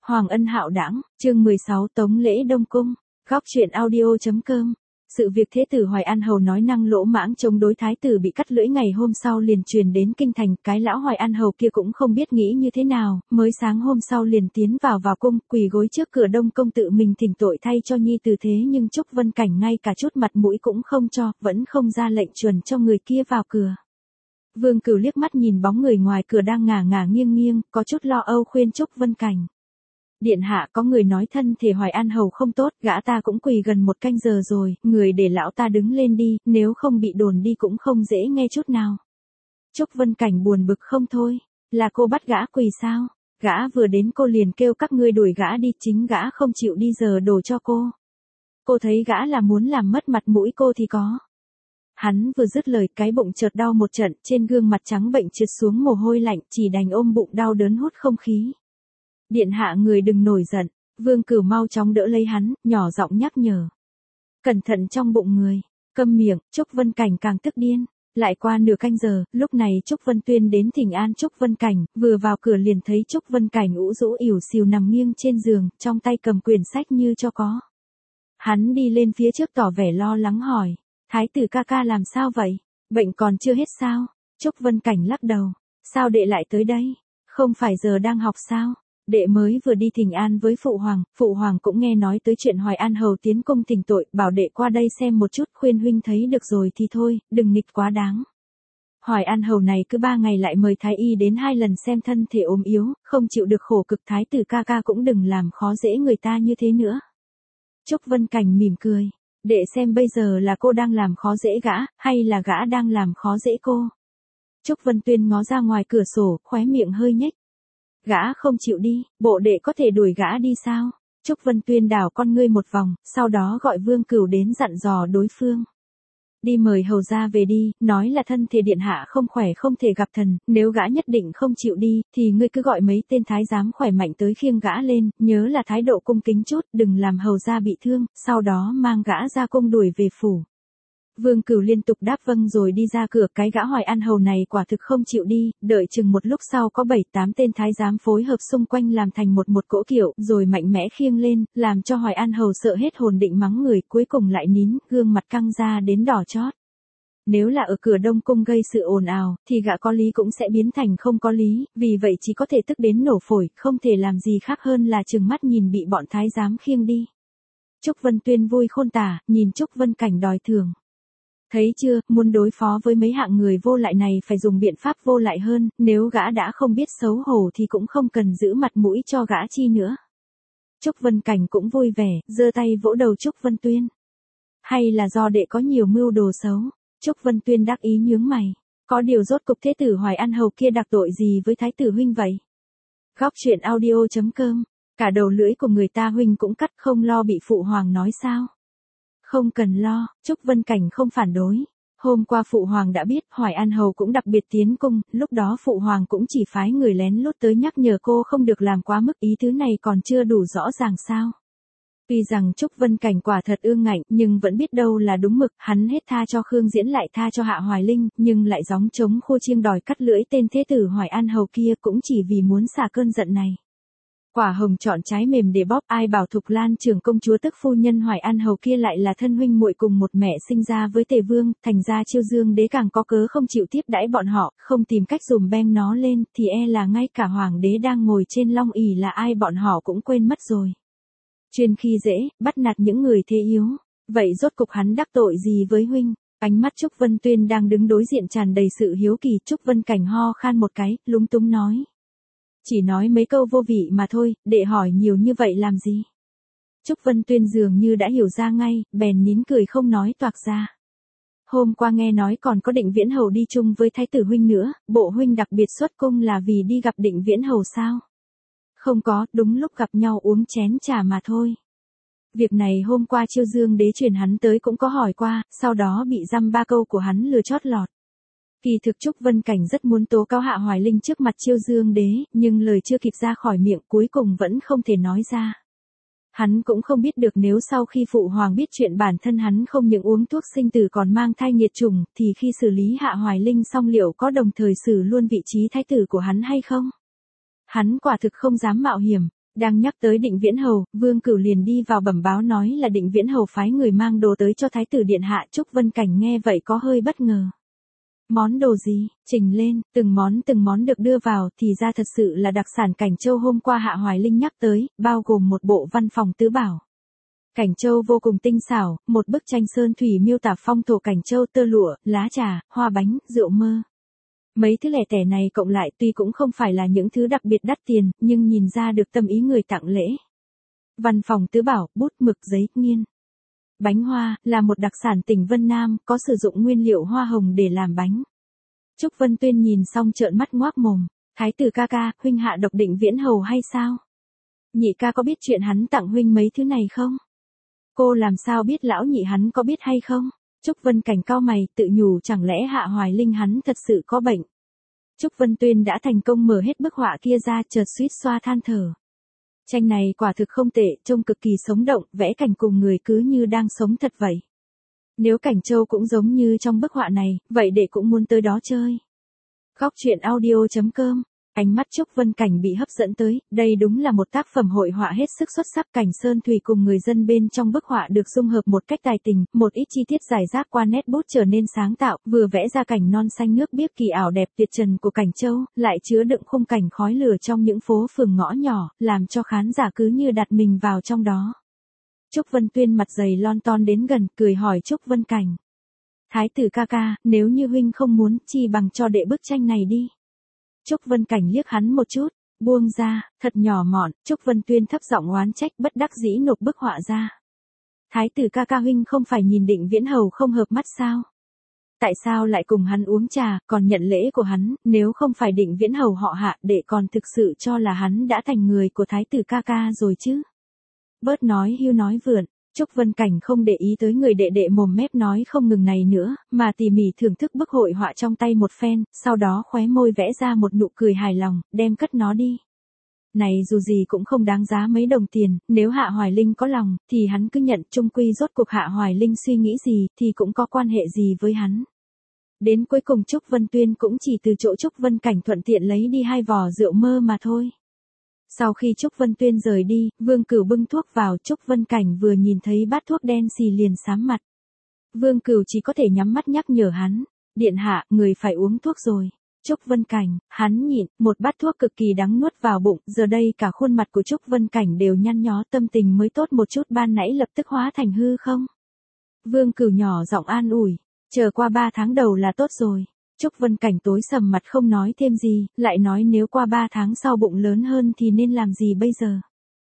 Hoàng Ân Hạo Đãng, chương 16 Tống lễ Đông Cung, góc truyện audio.com. Sự việc thế tử Hoài An Hầu nói năng lỗ mãng chống đối thái tử bị cắt lưỡi ngày hôm sau liền truyền đến kinh thành, cái lão Hoài An Hầu kia cũng không biết nghĩ như thế nào, mới sáng hôm sau liền tiến vào cung, quỳ gối trước cửa Đông Cung tự mình thỉnh tội thay cho nhi tử, thế nhưng Trúc Vân Cảnh ngay cả chút mặt mũi cũng không cho, vẫn không ra lệnh chuẩn cho người kia vào cửa. Vương Cửu liếc mắt nhìn bóng người ngoài cửa đang ngả ngả nghiêng nghiêng, có chút lo âu khuyên Trúc Vân Cảnh. Điện hạ, có người nói thân thể Hoài An Hầu không tốt, gã ta cũng quỳ gần 1 canh giờ rồi, người để lão ta đứng lên đi, nếu không bị đồn đi cũng không dễ nghe chút nào. Trúc Vân Cảnh buồn bực không thôi, là cô bắt gã quỳ sao? Gã vừa đến cô liền kêu các ngươi đuổi gã đi, chính gã không chịu đi giờ đổ cho cô. Cô thấy gã là muốn làm mất mặt mũi cô thì có. Hắn vừa dứt lời, cái bụng chợt đau một trận, trên gương mặt trắng bệnh trượt xuống mồ hôi lạnh, chỉ đành ôm bụng đau đớn hút không khí. Điện hạ, người đừng nổi giận. Vương Cửu mau chóng đỡ lấy hắn, nhỏ giọng nhắc nhở. Cẩn thận trong bụng người. Câm miệng. Trúc Vân Cảnh càng tức điên. Lại qua nửa canh giờ, lúc này Trúc Vân Tuyên đến thỉnh an Trúc Vân Cảnh, vừa vào cửa liền thấy Trúc Vân Cảnh ủ rũ ỉu xìu nằm nghiêng trên giường, trong tay cầm quyển sách như cho có. Hắn đi lên phía trước tỏ vẻ lo lắng hỏi. Thái tử ca ca làm sao vậy? Bệnh còn chưa hết sao? Trúc Vân Cảnh lắc đầu. Sao đệ lại tới đây? Không phải giờ đang học sao? Đệ mới vừa đi thỉnh an với Phụ Hoàng cũng nghe nói tới chuyện Hoài An Hầu tiến cung thỉnh tội, bảo đệ qua đây xem một chút, khuyên huynh thấy được rồi thì thôi, đừng nghịch quá đáng. Hoài An Hầu này cứ 3 ngày lại mời thái y đến 2 lần xem thân thể ốm yếu, không chịu được khổ cực, thái tử ca ca cũng đừng làm khó dễ người ta như thế nữa. Trúc Vân Cảnh mỉm cười, đệ xem bây giờ là cô đang làm khó dễ gã, hay là gã đang làm khó dễ cô? Trúc Vân Tuyên ngó ra ngoài cửa sổ, khóe miệng hơi nhếch. Gã không chịu đi, bộ đệ có thể đuổi gã đi sao? Trúc Vân Tuyên đảo con ngươi một vòng, sau đó gọi Vương Cửu đến dặn dò đối phương. Đi mời hầu gia về đi, nói là thân thể điện hạ không khỏe không thể gặp thần, nếu gã nhất định không chịu đi, thì ngươi cứ gọi mấy tên thái giám khỏe mạnh tới khiêng gã lên, nhớ là thái độ cung kính chút, đừng làm hầu gia bị thương, sau đó mang gã ra cung đuổi về phủ. Vương Cửu liên tục đáp vâng rồi đi ra cửa, cái gã Hoài An Hầu này quả thực không chịu đi, đợi chừng một lúc sau có 7-8 tên thái giám phối hợp xung quanh làm thành một cỗ kiệu, rồi mạnh mẽ khiêng lên, làm cho Hoài An Hầu sợ hết hồn định mắng người, cuối cùng lại nín, gương mặt căng ra đến đỏ chót. Nếu là ở cửa Đông Cung gây sự ồn ào, thì gã có lý cũng sẽ biến thành không có lý, vì vậy chỉ có thể tức đến nổ phổi, không thể làm gì khác hơn là trừng mắt nhìn bị bọn thái giám khiêng đi. Trúc Vân Tuyên vui khôn tả, nhìn Trúc Vân Cảnh đòi thưởng. Thấy chưa, muốn đối phó với mấy hạng người vô lại này phải dùng biện pháp vô lại hơn, nếu gã đã không biết xấu hổ thì cũng không cần giữ mặt mũi cho gã chi nữa. Trúc Vân Cảnh cũng vui vẻ, giơ tay vỗ đầu Trúc Vân Tuyên. Hay là do đệ có nhiều mưu đồ xấu? Trúc Vân Tuyên đắc ý nhướng mày. Có điều rốt cục thế tử Hoài An Hầu kia đặc tội gì với thái tử huynh vậy? Góc truyện audio.com. Cả đầu lưỡi của người ta huynh cũng cắt, không lo bị phụ hoàng nói sao? Không cần lo, Trúc Vân Cảnh không phản đối. Hôm qua Phụ Hoàng đã biết, Hoài An Hầu cũng đặc biệt tiến cung, lúc đó Phụ Hoàng cũng chỉ phái người lén lút tới nhắc nhở cô không được làm quá mức, ý thứ này còn chưa đủ rõ ràng sao. Tuy rằng Trúc Vân Cảnh quả thật ương ngạnh, nhưng vẫn biết đâu là đúng mực, hắn hết tha cho Khương Diễn lại tha cho Hạ Hoài Linh, nhưng lại gióng trống khua chiêng đòi cắt lưỡi tên thế tử Hoài An Hầu kia cũng chỉ vì muốn xả cơn giận này. Quả hồng chọn trái mềm để bóp, ai bảo Thục Lan trưởng công chúa tức phu nhân Hoài An Hầu kia lại là thân huynh muội cùng một mẹ sinh ra với Tề Vương, thành ra Chiêu Dương đế càng có cớ không chịu tiếp đãi bọn họ, không tìm cách dùm beng nó lên, thì e là ngay cả hoàng đế đang ngồi trên long ỷ là ai bọn họ cũng quên mất rồi. Chuyên khi dễ, bắt nạt những người thế yếu, vậy rốt cục hắn đắc tội gì với huynh? Ánh mắt Trúc Vân Tuyên đang đứng đối diện tràn đầy sự hiếu kỳ, Trúc Vân Cảnh ho khan một cái, lúng túng nói. Chỉ nói mấy câu vô vị mà thôi, đệ hỏi nhiều như vậy làm gì? Trúc Vân Tuyên dường như đã hiểu ra ngay, bèn nín cười không nói toạc ra. Hôm qua nghe nói còn có Định Viễn Hầu đi chung với thái tử huynh nữa, bộ huynh đặc biệt xuất cung là vì đi gặp Định Viễn Hầu sao? Không có, đúng lúc gặp nhau uống chén trà mà thôi. Việc này hôm qua Chiêu Dương đế truyền hắn tới cũng có hỏi qua, sau đó bị dăm 3 câu của hắn lừa chót lọt. Kỳ thực Trúc Vân Cảnh rất muốn tố cáo Hạ Hoài Linh trước mặt Chiêu Dương đế, nhưng lời chưa kịp ra khỏi miệng cuối cùng vẫn không thể nói ra. Hắn cũng không biết được nếu sau khi Phụ Hoàng biết chuyện bản thân hắn không những uống thuốc sinh tử còn mang thai nghiệt chủng, thì khi xử lý Hạ Hoài Linh xong liệu có đồng thời xử luôn vị trí thái tử của hắn hay không? Hắn quả thực không dám mạo hiểm, Đang nhắc tới Định Viễn Hầu, Vương Cửu liền đi vào bẩm báo nói là Định Viễn Hầu phái người mang đồ tới cho Thái tử điện hạ. Trúc Vân Cảnh nghe vậy có hơi bất ngờ. Món đồ gì? Trình lên, từng món được đưa vào thì ra thật sự là đặc sản Cảnh Châu hôm qua Hạ Hoài Linh nhắc tới, bao gồm một bộ văn phòng tứ bảo. Cảnh Châu vô cùng tinh xảo, một bức tranh sơn thủy miêu tả phong thổ Cảnh Châu, tơ lụa, lá trà, hoa bánh, rượu mơ. Mấy thứ lẻ tẻ này cộng lại tuy cũng không phải là những thứ đặc biệt đắt tiền, nhưng nhìn ra được tâm ý người tặng lễ. Văn phòng tứ bảo, bút mực giấy, nghiên. Bánh hoa, là một đặc sản tỉnh Vân Nam, có sử dụng nguyên liệu hoa hồng để làm bánh. Trúc Vân Tuyên nhìn xong trợn mắt ngoác mồm. Thái tử ca ca, huynh hạ độc Định Viễn Hầu hay sao? Nhị ca có biết chuyện hắn tặng huynh mấy thứ này không? Cô làm sao biết lão nhị hắn có biết hay không? Trúc Vân Cảnh cau mày, tự nhủ chẳng lẽ Hạ Hoài Linh hắn thật sự có bệnh. Trúc Vân Tuyên đã thành công mở hết bức họa kia ra, chợt suýt xoa than thở. Tranh này quả thực không tệ, trông cực kỳ sống động, vẽ cảnh cùng người cứ như đang sống thật vậy. Nếu Cảnh Châu cũng giống như trong bức họa này, vậy đệ cũng muốn tới đó chơi. Góc truyện audio.com. Ánh mắt Trúc Vân Cảnh bị hấp dẫn tới, đây đúng là một tác phẩm hội họa hết sức xuất sắc. Cảnh sơn thủy cùng người dân bên trong bức họa được dung hợp một cách tài tình, một ít chi tiết giải rác qua nét bút trở nên sáng tạo, vừa vẽ ra cảnh non xanh nước biếc kỳ ảo đẹp tuyệt trần của Cảnh Châu, lại chứa đựng khung cảnh khói lửa trong những phố phường ngõ nhỏ, làm cho khán giả cứ như đặt mình vào trong đó. Trúc Vân Tuyên mặt dày lon ton đến gần, cười hỏi Trúc Vân Cảnh. Thái tử ca ca, nếu như huynh không muốn, chi bằng cho đệ bức tranh này đi. Trúc Vân Cảnh liếc hắn một chút, buông ra, thật nhỏ mọn. Trúc Vân Tuyên thấp giọng oán trách, bất đắc dĩ nộp bức họa ra. Thái tử ca ca huynh không phải nhìn Định Viễn Hầu không hợp mắt sao? Tại sao lại cùng hắn uống trà, còn nhận lễ của hắn, nếu không phải Định Viễn Hầu họ Hạ, đệ còn thực sự cho là hắn đã thành người của Thái tử ca ca rồi chứ? Bớt nói hưu nói vượn. Trúc Vân Cảnh không để ý tới người đệ đệ mồm mép nói không ngừng này nữa, mà tỉ mỉ thưởng thức bức hội họa trong tay một phen, sau đó khóe môi vẽ ra một nụ cười hài lòng, đem cất nó đi. Này dù gì cũng không đáng giá mấy đồng tiền, nếu Hạ Hoài Linh có lòng, thì hắn cứ nhận, chung quy rốt cuộc Hạ Hoài Linh suy nghĩ gì, thì cũng có quan hệ gì với hắn. Đến cuối cùng Trúc Vân Tuyên cũng chỉ từ chỗ Trúc Vân Cảnh thuận tiện lấy đi 2 vò rượu mơ mà thôi. Sau khi Trúc Vân Tuyên rời đi, Vương Cửu bưng thuốc vào, Trúc Vân Cảnh vừa nhìn thấy bát thuốc đen xì liền sám mặt. Vương Cửu chỉ có thể nhắm mắt nhắc nhở hắn, điện hạ, người phải uống thuốc rồi. Trúc Vân Cảnh, hắn nhịn, một bát thuốc cực kỳ đắng nuốt vào bụng, giờ đây cả khuôn mặt của Trúc Vân Cảnh đều nhăn nhó, tâm tình mới tốt một chút ban nãy lập tức hóa thành hư không. Vương Cửu nhỏ giọng an ủi, chờ qua 3 tháng đầu là tốt rồi. Trúc Vân Cảnh tối sầm mặt không nói thêm gì, lại nói nếu qua 3 tháng sau bụng lớn hơn thì nên làm gì bây giờ?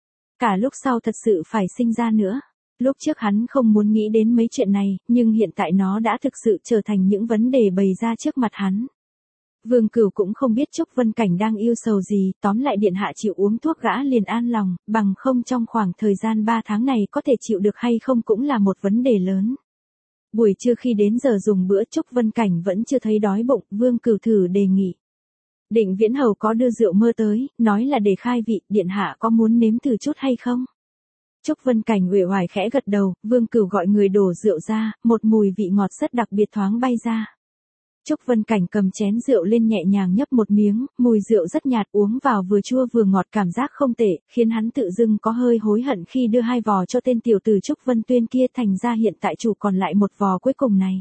Cả lúc sau thật sự phải sinh ra nữa. Lúc trước hắn không muốn nghĩ đến mấy chuyện này, nhưng hiện tại nó đã thực sự trở thành những vấn đề bày ra trước mặt hắn. Vương Cửu cũng không biết Trúc Vân Cảnh đang yêu sầu gì, tóm lại điện hạ chịu uống thuốc gã liền an lòng, bằng không trong khoảng thời gian 3 tháng này có thể chịu được hay không cũng là một vấn đề lớn. Buổi trưa khi đến giờ dùng bữa Trúc Vân Cảnh vẫn chưa thấy đói bụng, Vương Cửu thử đề nghị. Định Viễn Hầu có đưa rượu mơ tới, nói là để khai vị, điện hạ có muốn nếm thử chút hay không? Trúc Vân Cảnh uể oải khẽ gật đầu, Vương Cửu gọi người đổ rượu ra, một mùi vị ngọt rất đặc biệt thoáng bay ra. Trúc Vân Cảnh cầm chén rượu lên nhẹ nhàng nhấp một miếng, mùi rượu rất nhạt, uống vào vừa chua vừa ngọt, cảm giác không tệ, khiến hắn tự dưng có hơi hối hận khi đưa 2 vò cho tên tiểu tử Trúc Vân Tuyên kia, thành ra hiện tại chủ còn lại 1 vò cuối cùng này.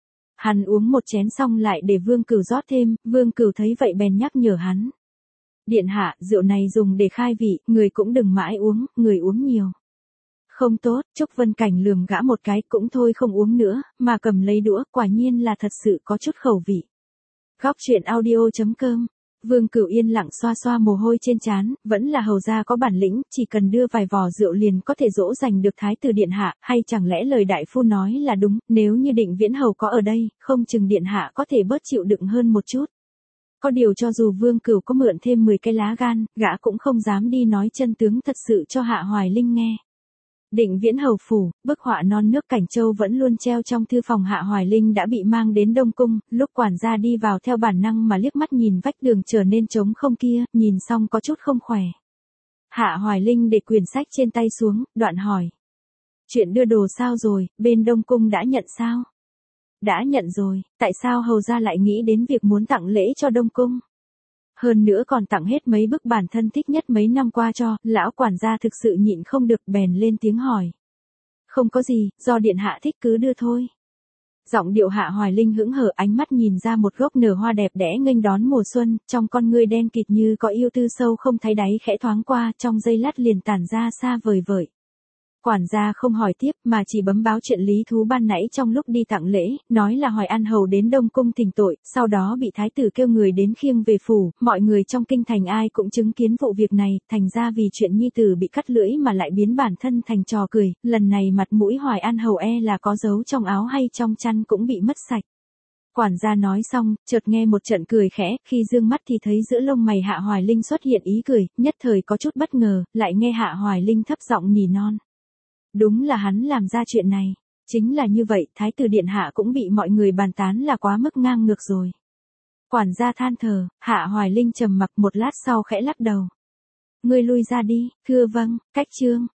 Hắn uống một chén xong lại để Vương Cửu rót thêm, Vương Cửu thấy vậy bèn nhắc nhở hắn. Điện hạ, rượu này dùng để khai vị, người cũng đừng mãi uống, người uống nhiều. Không tốt, Trúc Vân Cảnh lườm gã một cái, cũng thôi không uống nữa, mà cầm lấy đũa, quả nhiên là thật sự có chút khẩu vị. Góc truyện audio.com. Vương Cửu yên lặng xoa xoa mồ hôi trên trán, vẫn là hầu gia có bản lĩnh, chỉ cần đưa vài vò rượu liền có thể dỗ dành được Thái tử điện hạ, hay chẳng lẽ lời đại phu nói là đúng, nếu như Định Viễn Hầu có ở đây, không chừng điện hạ có thể bớt chịu đựng hơn một chút. Có điều cho dù Vương Cửu có mượn thêm 10 cái lá gan, gã cũng không dám đi nói chân tướng thật sự cho Hạ Hoài Linh nghe. Định Viễn Hầu phủ, bức họa non nước Cảnh Châu vẫn luôn treo trong thư phòng Hạ Hoài Linh đã bị mang đến Đông Cung, lúc quản gia đi vào theo bản năng mà liếc mắt nhìn vách đường trở nên trống không kia, nhìn xong có chút không khỏe. Hạ Hoài Linh để quyển sách trên tay xuống, đoạn hỏi. Chuyện đưa đồ sao rồi, bên Đông Cung đã nhận sao? Đã nhận rồi, tại sao hầu gia lại nghĩ đến việc muốn tặng lễ cho Đông Cung? Hơn nữa còn tặng hết mấy bức bản thân thích nhất mấy năm qua cho, lão quản gia thực sự nhịn không được bèn lên tiếng hỏi. Không có gì, do điện hạ thích cứ đưa thôi. Giọng điệu Hạ Hoài Linh hững hờ, ánh mắt nhìn ra một gốc nở hoa đẹp đẽ nghênh đón mùa xuân, trong con ngươi đen kịt như có yêu tư sâu không thấy đáy khẽ thoáng qua, trong giây lát liền tản ra xa vời vợi. Quản gia không hỏi tiếp mà chỉ bấm báo chuyện lý thú ban nãy trong lúc đi tặng lễ, nói là Hoài An Hầu đến Đông Cung thỉnh tội, sau đó bị thái tử kêu người đến khiêng về phủ, mọi người trong kinh thành ai cũng chứng kiến vụ việc này, thành ra vì chuyện nhi tử bị cắt lưỡi mà lại biến bản thân thành trò cười, lần này mặt mũi Hoài An Hầu là có giấu trong áo hay trong chăn cũng bị mất sạch. Quản gia nói xong, chợt nghe một trận cười khẽ, khi dương mắt thì thấy giữa lông mày Hạ Hoài Linh xuất hiện ý cười, nhất thời có chút bất ngờ, lại nghe Hạ Hoài Linh thấp giọng nỉ non. Đúng là hắn làm ra chuyện này. Chính là như vậy, thái tử điện hạ cũng bị mọi người bàn tán là quá mức ngang ngược rồi. Quản gia than thở, Hạ Hoài Linh trầm mặc một lát sau khẽ lắc đầu. Ngươi lui ra đi, thưa vâng, cách chương.